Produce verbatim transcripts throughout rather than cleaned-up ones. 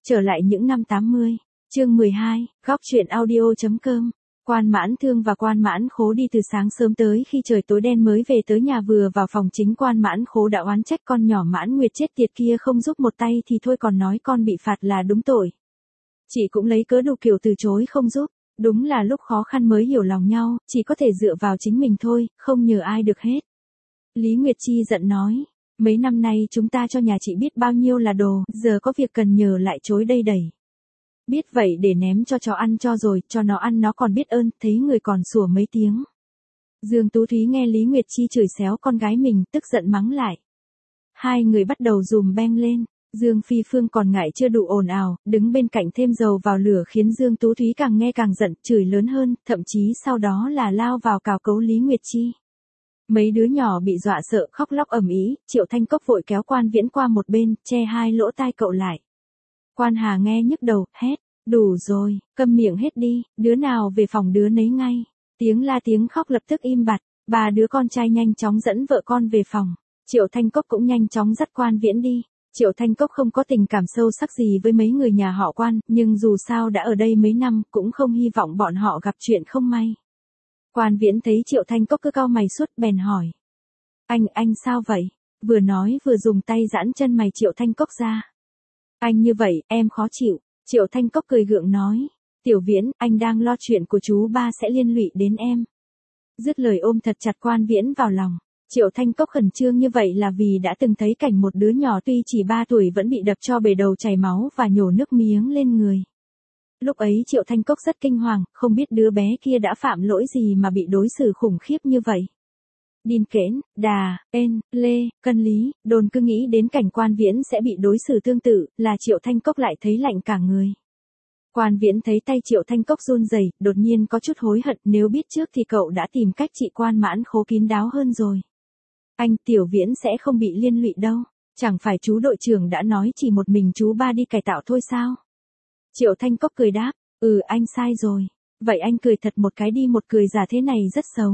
Trở lại những năm tám mươi, chương mười hai, góc truyện audio.com. Quan Mãn Thương và Quan Mãn Khố đi từ sáng sớm tới khi trời tối đen mới về tới nhà, vừa vào phòng chính Quan Mãn Khố đã oán trách con nhỏ Mãn Nguyệt chết tiệt kia không giúp một tay thì thôi, còn nói con bị phạt là đúng tội. Chị cũng lấy cớ đủ kiểu từ chối không giúp, đúng là lúc khó khăn mới hiểu lòng nhau, chỉ có thể dựa vào chính mình thôi, không nhờ ai được hết. Lý Nguyệt Chi giận nói, mấy năm nay chúng ta cho nhà chị biết bao nhiêu là đồ, giờ có việc cần nhờ lại chối đây đẩy. Biết vậy để ném cho chó ăn cho rồi, cho nó ăn nó còn biết ơn, thấy người còn sủa mấy tiếng. Dương Tú Thúy nghe Lý Nguyệt Chi chửi xéo con gái mình, tức giận mắng lại. Hai người bắt đầu dùm beng lên, Dương Phi Phương còn ngại chưa đủ ồn ào, đứng bên cạnh thêm dầu vào lửa khiến Dương Tú Thúy càng nghe càng giận, chửi lớn hơn, thậm chí sau đó là lao vào cào cấu Lý Nguyệt Chi. Mấy đứa nhỏ bị dọa sợ khóc lóc ầm ĩ, Triệu Thanh Cốc vội kéo Quan Viễn qua một bên, che hai lỗ tai cậu lại. Quan Hà nghe nhức đầu, hét, đủ rồi, câm miệng hết đi, đứa nào về phòng đứa nấy ngay. Tiếng la tiếng khóc lập tức im bặt, ba đứa con trai nhanh chóng dẫn vợ con về phòng. Triệu Thanh Cốc cũng nhanh chóng dắt Quan Viễn đi. Triệu Thanh Cốc không có tình cảm sâu sắc gì với mấy người nhà họ Quan, nhưng dù sao đã ở đây mấy năm cũng không hy vọng bọn họ gặp chuyện không may. Quan Viễn thấy Triệu Thanh Cốc cứ cau mày suốt bèn hỏi. Anh, anh sao vậy? Vừa nói vừa dùng tay giãn chân mày Triệu Thanh Cốc ra. Anh như vậy, em khó chịu. Triệu Thanh Cốc cười gượng nói. Tiểu Viễn, anh đang lo chuyện của chú ba sẽ liên lụy đến em. Dứt lời ôm thật chặt Quan Viễn vào lòng. Triệu Thanh Cốc khẩn trương như vậy là vì đã từng thấy cảnh một đứa nhỏ tuy chỉ ba tuổi vẫn bị đập cho bể đầu chảy máu và nhổ nước miếng lên người. Lúc ấy Triệu Thanh Cốc rất kinh hoàng, không biết đứa bé kia đã phạm lỗi gì mà bị đối xử khủng khiếp như vậy. Điên kẽn, Đà, En, Lê, Cân Lý, Đồn cứ nghĩ đến cảnh Quan Viễn sẽ bị đối xử tương tự, là Triệu Thanh Cốc lại thấy lạnh cả người. Quan Viễn thấy tay Triệu Thanh Cốc run rẩy, đột nhiên có chút hối hận, nếu biết trước thì cậu đã tìm cách trị Quan Mãn Khố kín đáo hơn rồi. Anh, Tiểu Viễn sẽ không bị liên lụy đâu, chẳng phải chú đội trưởng đã nói chỉ một mình chú ba đi cải tạo thôi sao? Triệu Thanh Cốc cười đáp, ừ anh sai rồi, vậy anh cười thật một cái đi, một cười giả thế này rất xấu.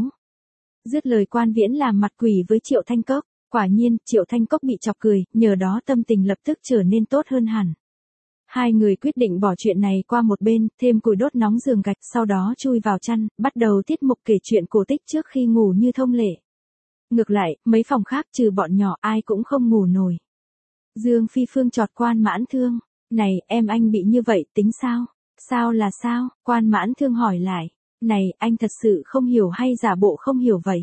Dứt lời Quan Viễn làm mặt quỷ với Triệu Thanh Cốc, quả nhiên Triệu Thanh Cốc bị chọc cười, nhờ đó tâm tình lập tức trở nên tốt hơn hẳn. Hai người quyết định bỏ chuyện này qua một bên, thêm củi đốt nóng giường gạch, sau đó chui vào chăn, bắt đầu tiết mục kể chuyện cổ tích trước khi ngủ như thông lệ. Ngược lại, mấy phòng khác trừ bọn nhỏ ai cũng không ngủ nổi. Dương Phi Phương chọt Quan Mãn Thương. Này, em anh bị như vậy, tính sao? Sao là sao? Quan Mãn Thương hỏi lại. Này, anh thật sự không hiểu hay giả bộ không hiểu vậy?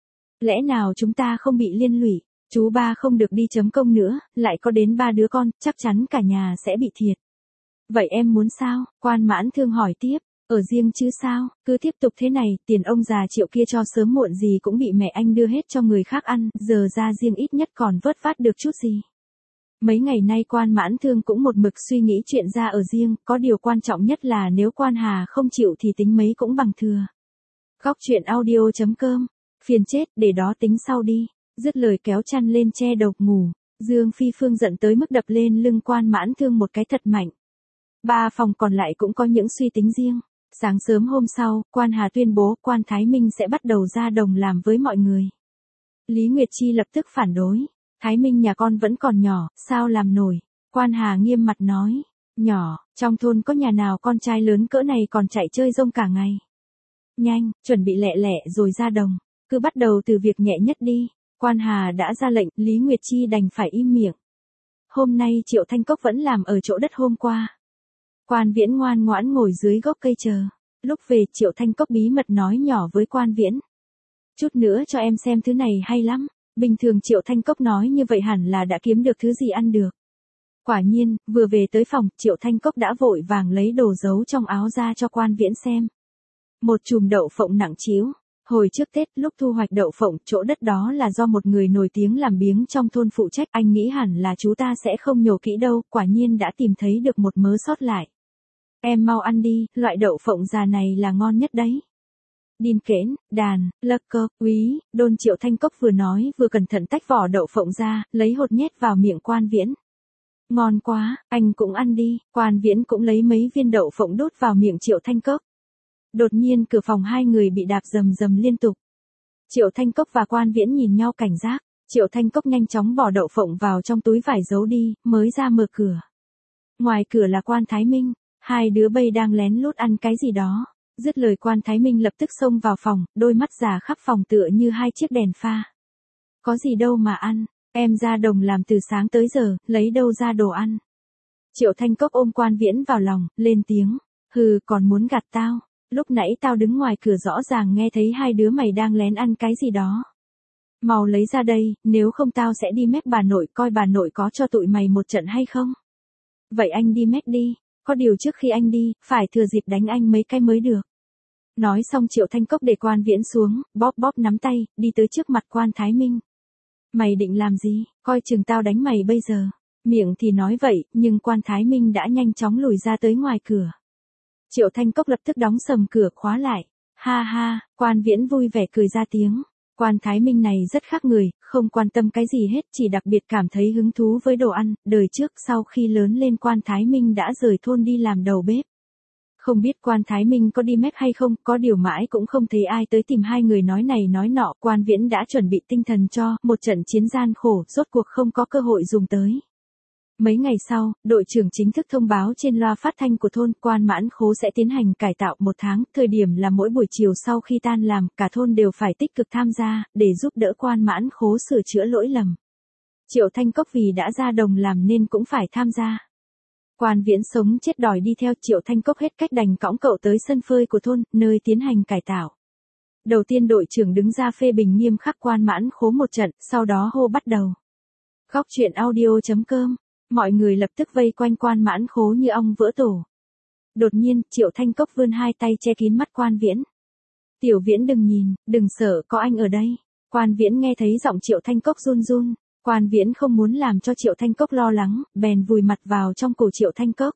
Lẽ nào chúng ta không bị liên lụy? Chú ba không được đi chấm công nữa, lại có đến ba đứa con, chắc chắn cả nhà sẽ bị thiệt. Vậy em muốn sao? Quan Mãn Thương hỏi tiếp. Ở riêng chứ sao, cứ tiếp tục thế này, tiền ông già Triệu kia cho sớm muộn gì cũng bị mẹ anh đưa hết cho người khác ăn, giờ ra riêng ít nhất còn vớt vát được chút gì. Mấy ngày nay Quan Mãn Thương cũng một mực suy nghĩ chuyện ra ở riêng, có điều quan trọng nhất là nếu Quan Hà không chịu thì tính mấy cũng bằng thừa. Góc truyện audio.com, phiền chết, để đó tính sau đi. Dứt lời kéo chăn lên che đầu ngủ, Dương Phi Phương giận tới mức đập lên lưng Quan Mãn Thương một cái thật mạnh. Ba phòng còn lại cũng có những suy tính riêng. Sáng sớm hôm sau, Quan Hà tuyên bố Quan Thái Minh sẽ bắt đầu ra đồng làm với mọi người. Lý Nguyệt Chi lập tức phản đối. Thái Minh nhà con vẫn còn nhỏ, sao làm nổi? Quan Hà nghiêm mặt nói. Nhỏ, trong thôn có nhà nào con trai lớn cỡ này còn chạy chơi rông cả ngày. Nhanh, chuẩn bị lẹ lẹ rồi ra đồng. Cứ bắt đầu từ việc nhẹ nhất đi. Quan Hà đã ra lệnh, Lý Nguyệt Chi đành phải im miệng. Hôm nay Triệu Thanh Cốc vẫn làm ở chỗ đất hôm qua. Quan Viễn ngoan ngoãn ngồi dưới gốc cây chờ. Lúc về Triệu Thanh Cốc bí mật nói nhỏ với Quan Viễn. Chút nữa cho em xem thứ này hay lắm. Bình thường Triệu Thanh Cốc nói như vậy hẳn là đã kiếm được thứ gì ăn được. Quả nhiên, vừa về tới phòng, Triệu Thanh Cốc đã vội vàng lấy đồ giấu trong áo ra cho Quan Viễn xem. Một chùm đậu phộng nặng trĩu. Hồi trước Tết, lúc thu hoạch đậu phộng, chỗ đất đó là do một người nổi tiếng làm biếng trong thôn phụ trách. Anh nghĩ hẳn là chú ta sẽ không nhổ kỹ đâu, quả nhiên đã tìm thấy được một mớ sót lại. Em mau ăn đi, loại đậu phộng già này là ngon nhất đấy. Điên kẽn, Đàn, Lật Cơ, Úy, Đôn Triệu Thanh Cốc vừa nói vừa cẩn thận tách vỏ đậu phộng ra, lấy hột nhét vào miệng Quan Viễn. Ngon quá, anh cũng ăn đi. Quan Viễn cũng lấy mấy viên đậu phộng đút vào miệng Triệu Thanh Cốc. Đột nhiên cửa phòng hai người bị đạp rầm rầm liên tục. Triệu Thanh Cốc và Quan Viễn nhìn nhau cảnh giác. Triệu Thanh Cốc nhanh chóng bỏ đậu phộng vào trong túi vải giấu đi, mới ra mở cửa. Ngoài cửa là Quan Thái Minh, hai đứa bây đang lén lút ăn cái gì đó. Dứt lời Quan Thái Minh lập tức xông vào phòng, đôi mắt già khắp phòng tựa như hai chiếc đèn pha. Có gì đâu mà ăn, em ra đồng làm từ sáng tới giờ, lấy đâu ra đồ ăn. Triệu Thanh Cốc ôm Quan Viễn vào lòng, lên tiếng, hừ còn muốn gạt tao, lúc nãy tao đứng ngoài cửa rõ ràng nghe thấy hai đứa mày đang lén ăn cái gì đó. Mau lấy ra đây, nếu không tao sẽ đi mách bà nội coi bà nội có cho tụi mày một trận hay không. Vậy anh đi mách đi, có điều trước khi anh đi, phải thừa dịp đánh anh mấy cái mới được. Nói xong Triệu Thanh Cốc để Quan Viễn xuống, bóp bóp nắm tay, đi tới trước mặt Quan Thái Minh. Mày định làm gì, coi chừng tao đánh mày bây giờ. Miệng thì nói vậy, nhưng Quan Thái Minh đã nhanh chóng lùi ra tới ngoài cửa. Triệu Thanh Cốc lập tức đóng sầm cửa khóa lại. Ha ha, Quan Viễn vui vẻ cười ra tiếng. Quan Thái Minh này rất khác người, không quan tâm cái gì hết, chỉ đặc biệt cảm thấy hứng thú với đồ ăn. Đời trước sau khi lớn lên Quan Thái Minh đã rời thôn đi làm đầu bếp. Không biết Quan Thái Minh có đi mép hay không, có điều mãi cũng không thấy ai tới tìm hai người nói này nói nọ. Quan Viễn đã chuẩn bị tinh thần cho một trận chiến gian khổ, rốt cuộc không có cơ hội dùng tới. Mấy ngày sau, đội trưởng chính thức thông báo trên loa phát thanh của thôn Quan Mãn Khố sẽ tiến hành cải tạo một tháng, thời điểm là mỗi buổi chiều sau khi tan làm, cả thôn đều phải tích cực tham gia, để giúp đỡ Quan Mãn Khố sửa chữa lỗi lầm. Triệu Thanh Cốc vì đã ra đồng làm nên cũng phải tham gia. Quan Viễn sống chết đòi đi theo Triệu Thanh Cốc hết cách đành cõng cậu tới sân phơi của thôn, nơi tiến hành cải tạo. Đầu tiên đội trưởng đứng ra phê bình nghiêm khắc Quan Mãn Khố một trận, sau đó hô bắt đầu. Góc truyện audio chấm com. Mọi người lập tức vây quanh Quan Mãn Khố như ong vỡ tổ. Đột nhiên, Triệu Thanh Cốc vươn hai tay che kín mắt Quan Viễn. Tiểu Viễn đừng nhìn, đừng sợ, có anh ở đây. Quan Viễn nghe thấy giọng Triệu Thanh Cốc run run. Quan Viễn không muốn làm cho Triệu Thanh Cốc lo lắng, bèn vùi mặt vào trong cổ Triệu Thanh Cốc.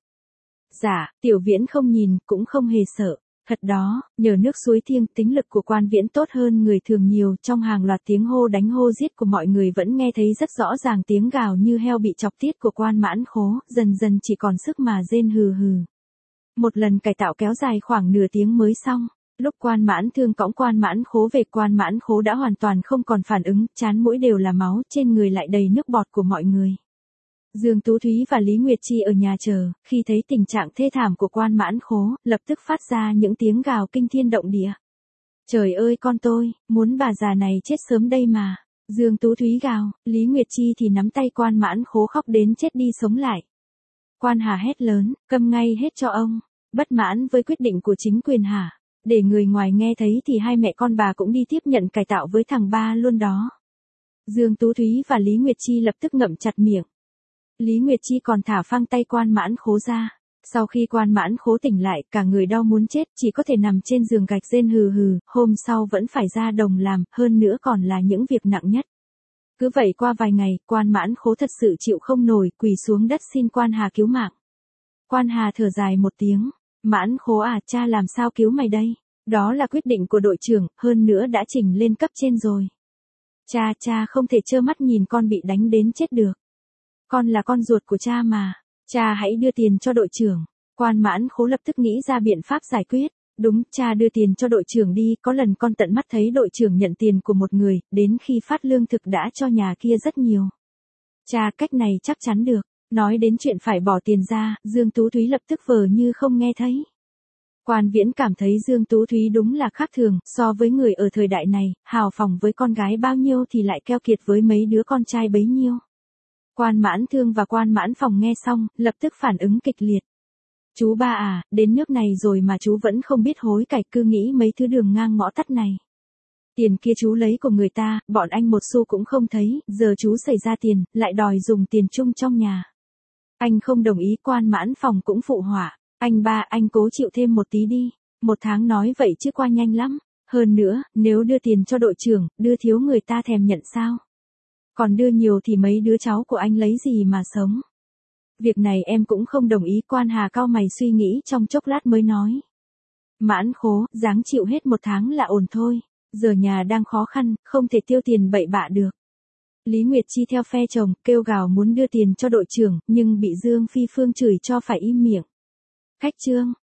Dạ, Tiểu Viễn không nhìn, cũng không hề sợ. Thật đó, nhờ nước suối thiêng, tính lực của Quan Viễn tốt hơn người thường nhiều, trong hàng loạt tiếng hô đánh hô giết của mọi người vẫn nghe thấy rất rõ ràng tiếng gào như heo bị chọc tiết của Quan Mãn Khố, dần dần chỉ còn sức mà rên hừ hừ. Một lần cải tạo kéo dài khoảng nửa tiếng mới xong. Lúc Quan Mãn Thương cõng Quan Mãn Khố về, Quan Mãn Khố đã hoàn toàn không còn phản ứng, trán mũi đều là máu, trên người lại đầy nước bọt của mọi người. Dương Tú Thúy và Lý Nguyệt Chi ở nhà chờ, khi thấy tình trạng thê thảm của Quan Mãn Khố, lập tức phát ra những tiếng gào kinh thiên động địa. Trời ơi con tôi, muốn bà già này chết sớm đây mà. Dương Tú Thúy gào, Lý Nguyệt Chi thì nắm tay Quan Mãn Khố khóc đến chết đi sống lại. Quan Hà hét lớn, câm ngay hết cho ông. Bất mãn với quyết định của chính quyền hả? Để người ngoài nghe thấy thì hai mẹ con bà cũng đi tiếp nhận cải tạo với thằng ba luôn đó. Dương Tú Thúy và Lý Nguyệt Chi lập tức ngậm chặt miệng. Lý Nguyệt Chi còn thả phăng tay Quan Mãn Khố ra. Sau khi Quan Mãn Khố tỉnh lại, cả người đau muốn chết, chỉ có thể nằm trên giường gạch rên hừ hừ, hôm sau vẫn phải ra đồng làm, hơn nữa còn là những việc nặng nhất. Cứ vậy qua vài ngày, Quan Mãn Khố thật sự chịu không nổi, quỳ xuống đất xin Quan Hà cứu mạng. Quan Hà thở dài một tiếng, Mãn Khố à, cha làm sao cứu mày đây? Đó là quyết định của đội trưởng, hơn nữa đã trình lên cấp trên rồi. Cha, cha không thể trơ mắt nhìn con bị đánh đến chết được. Con là con ruột của cha mà, cha hãy đưa tiền cho đội trưởng. Quan Mãn Khố lập tức nghĩ ra biện pháp giải quyết. Đúng, cha đưa tiền cho đội trưởng đi, có lần con tận mắt thấy đội trưởng nhận tiền của một người, đến khi phát lương thực đã cho nhà kia rất nhiều. Cha, cách này chắc chắn được. Nói đến chuyện phải bỏ tiền ra, Dương Tú Thúy lập tức vờ như không nghe thấy. Quan Viễn cảm thấy Dương Tú Thúy đúng là khác thường, so với người ở thời đại này, hào phóng với con gái bao nhiêu thì lại keo kiệt với mấy đứa con trai bấy nhiêu. Quan Mãn Thương và Quan Mãn Phòng nghe xong, lập tức phản ứng kịch liệt. Chú ba à, đến nước này rồi mà chú vẫn không biết hối cải, cứ nghĩ mấy thứ đường ngang ngõ tắt này. Tiền kia chú lấy của người ta, bọn anh một xu cũng không thấy, giờ chú xảy ra tiền, lại đòi dùng tiền chung trong nhà. Anh không đồng ý. Quan Mãn Phòng cũng phụ họa. Anh ba, anh cố chịu thêm một tí đi. Một tháng nói vậy chứ qua nhanh lắm. Hơn nữa, nếu đưa tiền cho đội trưởng, đưa thiếu người ta thèm nhận sao? Còn đưa nhiều thì mấy đứa cháu của anh lấy gì mà sống? Việc này em cũng không đồng ý. Quan Hà cau mày suy nghĩ trong chốc lát mới nói. Mãn Khố, dáng chịu hết một tháng là ổn thôi. Giờ nhà đang khó khăn, không thể tiêu tiền bậy bạ được. Lý Nguyệt Chi theo phe chồng, kêu gào muốn đưa tiền cho đội trưởng, nhưng bị Dương Phi Phương chửi cho phải im miệng. Khách trương,